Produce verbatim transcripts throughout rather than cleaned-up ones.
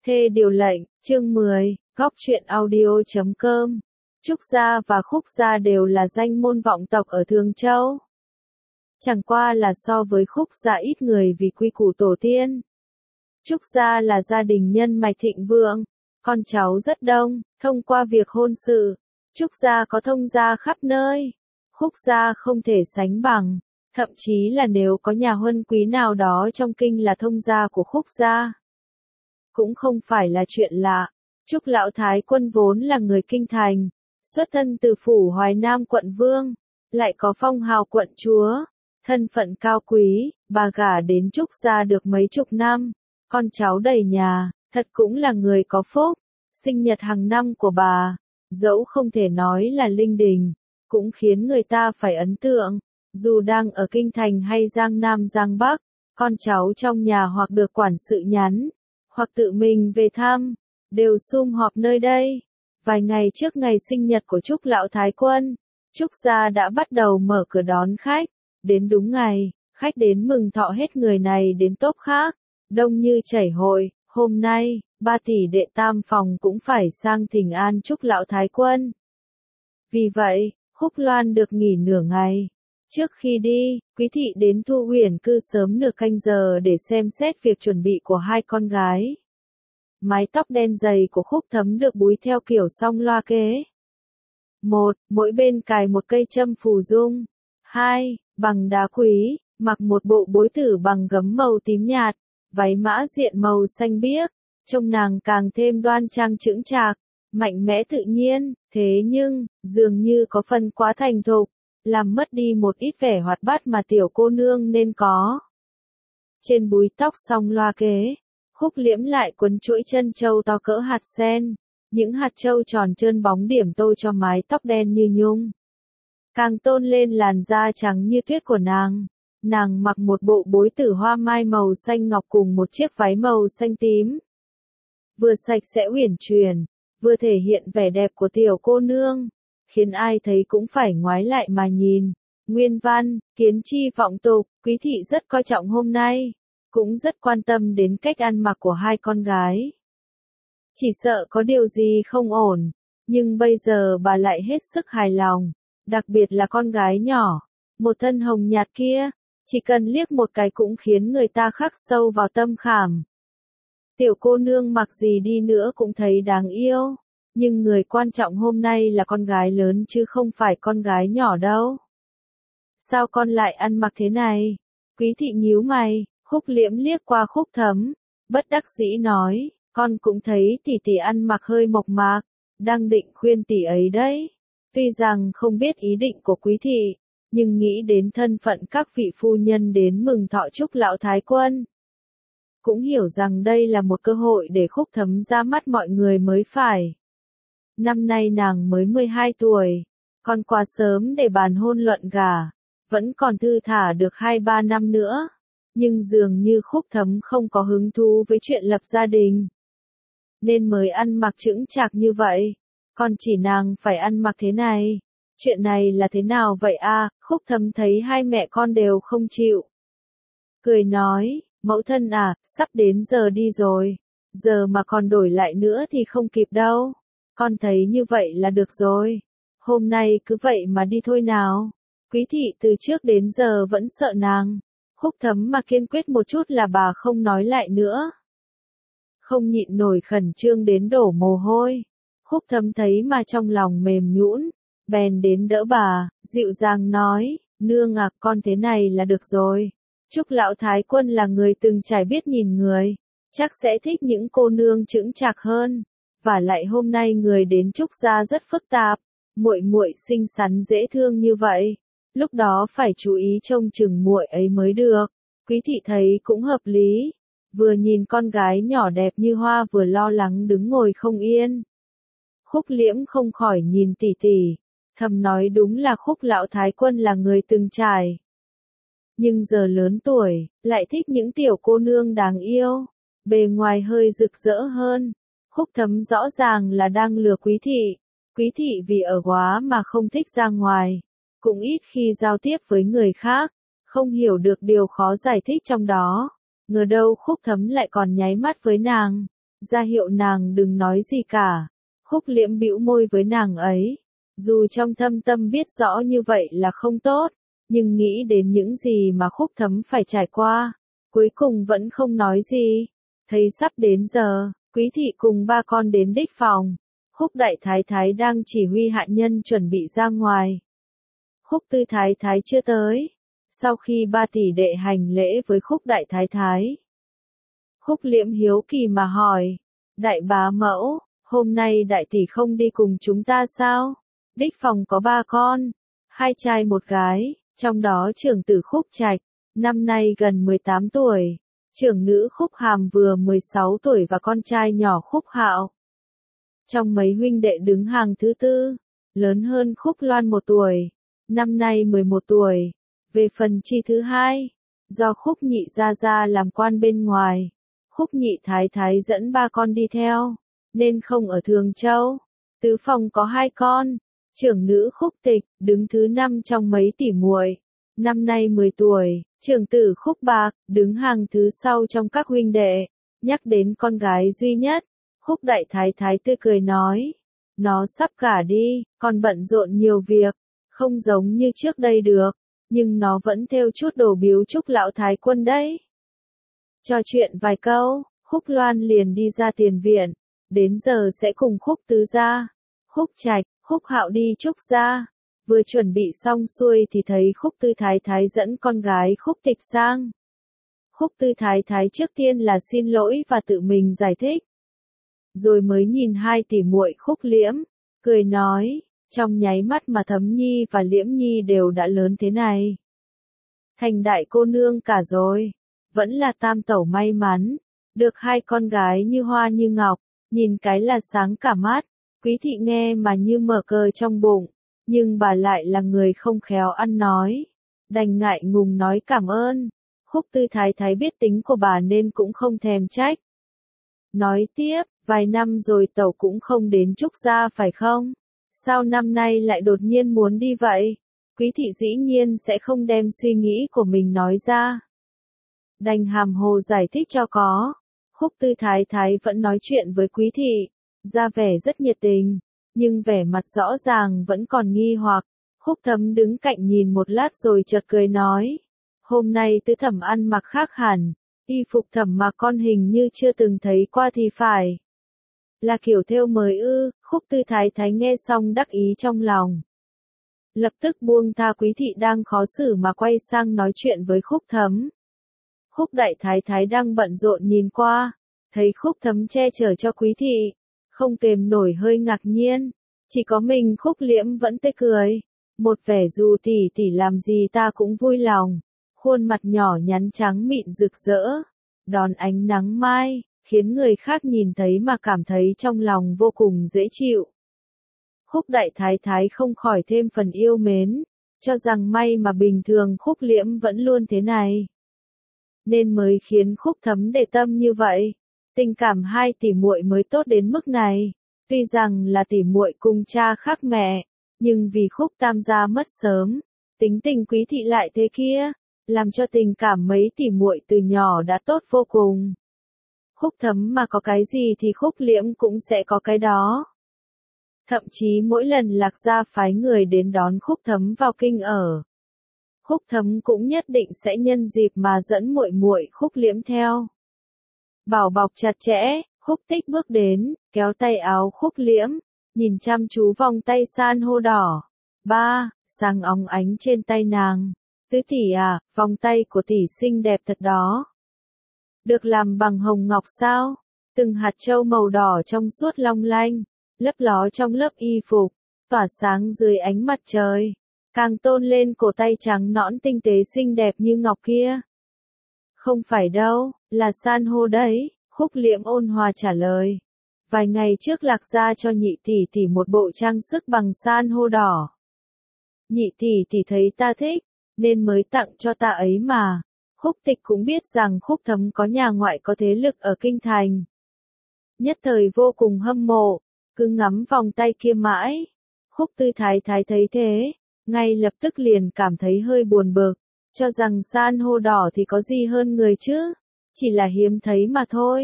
Thê điều lệnh, chương mười, góc truyện audio.com. Trúc Gia và Khúc Gia đều là danh môn vọng tộc ở Thường Châu. Chẳng qua là so với Khúc Gia ít người vì quy củ tổ tiên. Trúc Gia là gia đình nhân mạch thịnh vượng, con cháu rất đông, thông qua việc hôn sự, Trúc Gia có thông gia khắp nơi. Khúc Gia không thể sánh bằng, thậm chí là nếu có nhà huân quý nào đó trong kinh là thông gia của Khúc Gia, cũng không phải là chuyện lạ. Trúc Lão Thái Quân vốn là người kinh thành, xuất thân từ phủ Hoài Nam quận Vương, lại có phong hào quận chúa, thân phận cao quý, bà gả đến Trúc Gia được mấy chục năm, con cháu đầy nhà, thật cũng là người có phúc. Sinh nhật hàng năm của bà, dẫu không thể nói là linh đình, cũng khiến người ta phải ấn tượng. Dù đang ở kinh thành hay Giang Nam Giang Bắc, con cháu trong nhà hoặc được quản sự nhắn, hoặc tự mình về thăm, đều sum họp nơi đây. Vài ngày trước ngày sinh nhật của Trúc Lão Thái Quân, Trúc Gia đã bắt đầu mở cửa đón khách. Đến đúng ngày, khách đến mừng thọ hết người này đến tốp khác, đông như chảy hội. Hôm nay, ba tỷ đệ tam phòng cũng phải sang thỉnh an Trúc Lão Thái Quân. Vì vậy, Khúc Loan được nghỉ nửa ngày. Trước khi đi, Quý thị đến Thu Huyền cư sớm nửa canh giờ để xem xét việc chuẩn bị của hai con gái. Mái tóc đen dày của Khúc Thấm được búi theo kiểu song loa kế. Một, mỗi bên cài một cây châm phù dung. Hai, bằng đá quý, mặc một bộ bối tử bằng gấm màu tím nhạt, váy mã diện màu xanh biếc, trông nàng càng thêm đoan trang chững chạc, mạnh mẽ tự nhiên, thế nhưng, dường như có phần quá thành thục, làm mất đi một ít vẻ hoạt bát mà tiểu cô nương nên có. Trên búi tóc song loa kế, Khúc Liễm lại quấn chuỗi chân châu to cỡ hạt sen, những hạt châu tròn trơn bóng điểm tô cho mái tóc đen như nhung, càng tôn lên làn da trắng như tuyết của nàng. Nàng mặc một bộ bối tử hoa mai màu xanh ngọc cùng một chiếc váy màu xanh tím, vừa sạch sẽ uyển chuyển, vừa thể hiện vẻ đẹp của tiểu cô nương, khiến ai thấy cũng phải ngoái lại mà nhìn. Nguyên văn, kiến chi vọng tục, Quý thị rất coi trọng hôm nay, cũng rất quan tâm đến cách ăn mặc của hai con gái. Chỉ sợ có điều gì không ổn, nhưng bây giờ bà lại hết sức hài lòng, đặc biệt là con gái nhỏ, một thân hồng nhạt kia, chỉ cần liếc một cái cũng khiến người ta khắc sâu vào tâm khảm. Tiểu cô nương mặc gì đi nữa cũng thấy đáng yêu, nhưng người quan trọng hôm nay là con gái lớn chứ không phải con gái nhỏ đâu. Sao con lại ăn mặc thế này? Quý thị nhíu mày. Khúc Liễm liếc qua Khúc Thấm, bất đắc dĩ nói, con cũng thấy tỷ tỷ ăn mặc hơi mộc mạc, đang định khuyên tỷ ấy đấy. Tuy rằng không biết ý định của Quý thị, nhưng nghĩ đến thân phận các vị phu nhân đến mừng thọ Trúc Lão Thái Quân, cũng hiểu rằng đây là một cơ hội để Khúc Thấm ra mắt mọi người mới phải. Năm nay nàng mới mười hai tuổi, còn quá sớm để bàn hôn luận gả, vẫn còn thư thả được hai ba năm nữa. Nhưng dường như Khúc Thấm không có hứng thú với chuyện lập gia đình, nên mới ăn mặc chững chạc như vậy. Còn chỉ nàng phải ăn mặc thế này. Chuyện này là thế nào vậy a? Khúc Thấm thấy hai mẹ con đều không chịu, cười nói, mẫu thân à, sắp đến giờ đi rồi, giờ mà còn đổi lại nữa thì không kịp đâu. Con thấy như vậy là được rồi. Hôm nay cứ vậy mà đi thôi nào. Quý thị từ trước đến giờ vẫn sợ nàng. Khúc Thấm mà kiên quyết một chút là bà không nói lại nữa. Không nhịn nổi khẩn trương đến đổ mồ hôi. Khúc Thấm thấy mà trong lòng mềm nhũn, bèn đến đỡ bà, dịu dàng nói, nương à, con thế này là được rồi. Trúc Lão Thái Quân là người từng trải biết nhìn người, chắc sẽ thích những cô nương chững chạc hơn. Và lại hôm nay người đến Trúc Gia rất phức tạp, muội muội xinh xắn dễ thương như vậy, lúc đó phải chú ý trông chừng muội ấy mới được. Quý thị thấy cũng hợp lý, vừa nhìn con gái nhỏ đẹp như hoa vừa lo lắng đứng ngồi không yên. Khúc Liễm không khỏi nhìn tỷ tỷ, thầm nói đúng là Khúc Lão Thái Quân là người từng trải, nhưng giờ lớn tuổi, lại thích những tiểu cô nương đáng yêu, bề ngoài hơi rực rỡ hơn. Khúc Thấm rõ ràng là đang lừa Quý thị. Quý thị vì ở góa mà không thích ra ngoài, cũng ít khi giao tiếp với người khác, không hiểu được điều khó giải thích trong đó. Ngờ đâu Khúc Thấm lại còn nháy mắt với nàng, ra hiệu nàng đừng nói gì cả. Khúc Liễm bĩu môi với nàng ấy, dù trong thâm tâm biết rõ như vậy là không tốt, nhưng nghĩ đến những gì mà Khúc Thấm phải trải qua, cuối cùng vẫn không nói gì. Thấy sắp đến giờ, Quý thị cùng ba con đến đích phòng. Khúc đại thái thái đang chỉ huy hạ nhân chuẩn bị ra ngoài. Khúc tư thái thái chưa tới. Sau khi ba tỷ đệ hành lễ với Khúc đại thái thái, Khúc Liễm hiếu kỳ mà hỏi, đại bá mẫu, hôm nay đại tỷ không đi cùng chúng ta sao? Đích phòng có ba con, hai trai một gái, trong đó trưởng tử Khúc Trạch, năm nay gần mười tám tuổi, trưởng nữ Khúc Hàm vừa mười sáu tuổi và con trai nhỏ Khúc Hạo. Trong mấy huynh đệ đứng hàng thứ tư, lớn hơn Khúc Loan một tuổi, năm nay mười một tuổi. Về phần chi thứ hai, do Khúc nhị gia gia làm quan bên ngoài, Khúc nhị thái thái dẫn ba con đi theo, nên không ở Thường Châu. Tứ phòng có hai con, trưởng nữ Khúc Tịch, đứng thứ năm trong mấy tỷ muội, năm nay mười tuổi, trưởng tử Khúc Bạc, đứng hàng thứ sau trong các huynh đệ. Nhắc đến con gái duy nhất, Khúc đại thái thái tươi cười nói, nó sắp gả đi, còn bận rộn nhiều việc, không giống như trước đây được, nhưng nó vẫn thêu chút đồ biếu chúc lão thái quân đấy. Trò chuyện vài câu, Khúc Loan liền đi ra tiền viện, đến giờ sẽ cùng Khúc tứ gia, Khúc Trạch, Khúc Hạo đi Trúc gia. Vừa chuẩn bị xong xuôi thì thấy Khúc tư thái thái dẫn con gái Khúc Tịch sang. Khúc tư thái thái trước tiên là xin lỗi và tự mình giải thích, rồi mới nhìn hai tỷ muội Khúc Liễm, cười nói, trong nháy mắt mà Thấm Nhi và Liễm Nhi đều đã lớn thế này, thành đại cô nương cả rồi, vẫn là tam tẩu may mắn, được hai con gái như hoa như ngọc, nhìn cái là sáng cả mắt. Quý thị nghe mà như mở cờ trong bụng, nhưng bà lại là người không khéo ăn nói, đành ngại ngùng nói cảm ơn. Khúc tư thái thái biết tính của bà nên cũng không thèm trách. Nói tiếp, vài năm rồi tẩu cũng không đến Trúc gia phải không? Sao năm nay lại đột nhiên muốn đi vậy? Quý thị dĩ nhiên sẽ không đem suy nghĩ của mình nói ra, đành hàm hồ giải thích cho có. Khúc tư thái thái vẫn nói chuyện với Quý thị, ra vẻ rất nhiệt tình, nhưng vẻ mặt rõ ràng vẫn còn nghi hoặc. Khúc Thấm đứng cạnh nhìn một lát rồi chợt cười nói, hôm nay tứ thẩm ăn mặc khác hẳn, y phục thẩm mà con hình như chưa từng thấy qua thì phải. Là kiểu thêu mới ư? Khúc tư thái thái nghe xong đắc ý trong lòng, lập tức buông tha Quý thị đang khó xử mà quay sang nói chuyện với Khúc Thấm. Khúc đại thái thái đang bận rộn nhìn qua, thấy Khúc Thấm che chở cho Quý thị, không kềm nổi hơi ngạc nhiên. Chỉ có mình Khúc Liễm vẫn tươi cười, một vẻ dù tỷ tỷ làm gì ta cũng vui lòng, khuôn mặt nhỏ nhắn trắng mịn rực rỡ, đón ánh nắng mai, khiến người khác nhìn thấy mà cảm thấy trong lòng vô cùng dễ chịu. Khúc đại thái thái không khỏi thêm phần yêu mến, cho rằng may mà bình thường Khúc Liễm vẫn luôn thế này, nên mới khiến Khúc Thấm để tâm như vậy. Tình cảm hai tỷ muội mới tốt đến mức này. Tuy rằng là tỷ muội cùng cha khác mẹ, nhưng vì Khúc tam gia mất sớm, tính tình Quý thị lại thế kia, làm cho tình cảm mấy tỷ muội từ nhỏ đã tốt vô cùng. Khúc Thấm mà có cái gì thì Khúc Liễm cũng sẽ có cái đó. Thậm chí mỗi lần Lạc gia phái người đến đón Khúc Thấm vào kinh ở, Khúc Thấm cũng nhất định sẽ nhân dịp mà dẫn muội muội Khúc Liễm theo. Bảo bọc chặt chẽ, Khúc Tích bước đến, kéo tay áo Khúc Liễm, nhìn chăm chú vòng tay san hô đỏ. Ba, sáng óng ánh trên tay nàng. Tứ tỷ à, vòng tay của tỷ xinh đẹp thật đó. Được làm bằng hồng ngọc sao? Từng hạt châu màu đỏ trong suốt long lanh, lấp ló trong lớp y phục, tỏa sáng dưới ánh mặt trời, càng tôn lên cổ tay trắng nõn tinh tế xinh đẹp như ngọc kia. Không phải đâu, là san hô đấy, Khúc Liễm ôn hòa trả lời. Vài ngày trước Lạc gia cho nhị tỷ tỷ một bộ trang sức bằng san hô đỏ. Nhị tỷ tỷ thấy ta thích, nên mới tặng cho ta ấy mà. Khúc Tịch cũng biết rằng Khúc Thấm có nhà ngoại có thế lực ở kinh thành, nhất thời vô cùng hâm mộ, cứ ngắm vòng tay kia mãi. Khúc tư thái thái thấy thế, ngay lập tức liền cảm thấy hơi buồn bực, cho rằng san hô đỏ thì có gì hơn người chứ, chỉ là hiếm thấy mà thôi.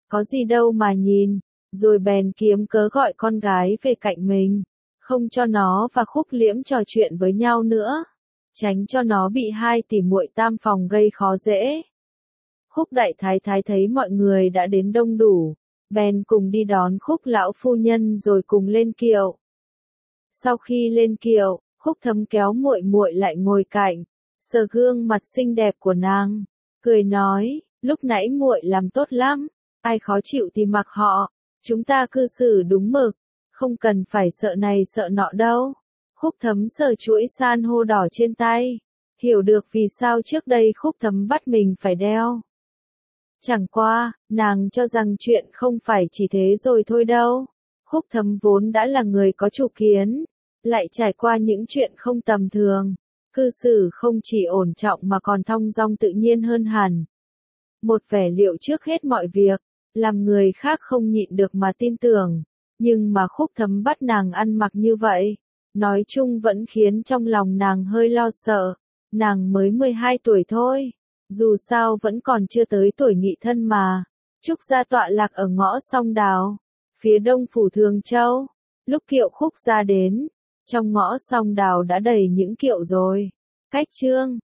có gì đâu mà nhìn, rồi bèn kiếm cớ gọi con gái về cạnh mình, không cho nó và Khúc Liễm trò chuyện với nhau nữa, tránh cho nó bị hai tỷ muội tam phòng gây khó dễ. Khúc đại thái thái thấy mọi người đã đến đông đủ, bèn cùng đi đón Khúc lão phu nhân rồi cùng lên kiệu. Sau khi lên kiệu, Khúc Thấm kéo muội muội lại ngồi cạnh, sờ gương mặt xinh đẹp của nàng, cười nói, lúc nãy muội làm tốt lắm, ai khó chịu thì mặc họ, chúng ta cư xử đúng mực, không cần phải sợ này sợ nọ đâu. Khúc Thấm sờ chuỗi san hô đỏ trên tay, hiểu được vì sao trước đây Khúc Thấm bắt mình phải đeo. Chẳng qua, nàng cho rằng chuyện không phải chỉ thế rồi thôi đâu. Khúc Thấm vốn đã là người có chủ kiến, lại trải qua những chuyện không tầm thường, cư xử không chỉ ổn trọng mà còn thong dong tự nhiên hơn hẳn. Một vẻ liệu trước hết mọi việc, làm người khác không nhịn được mà tin tưởng, nhưng mà Khúc Thấm bắt nàng ăn mặc như vậy, nói chung vẫn khiến trong lòng nàng hơi lo sợ. Nàng mới mười hai tuổi thôi, dù sao vẫn còn chưa tới tuổi nghị thân mà. Trúc gia tọa lạc ở ngõ Song Đào, phía đông phủ Thường Châu. Lúc kiệu Khúc gia đến, trong ngõ Song Đào đã đầy những kiệu rồi. Cách chương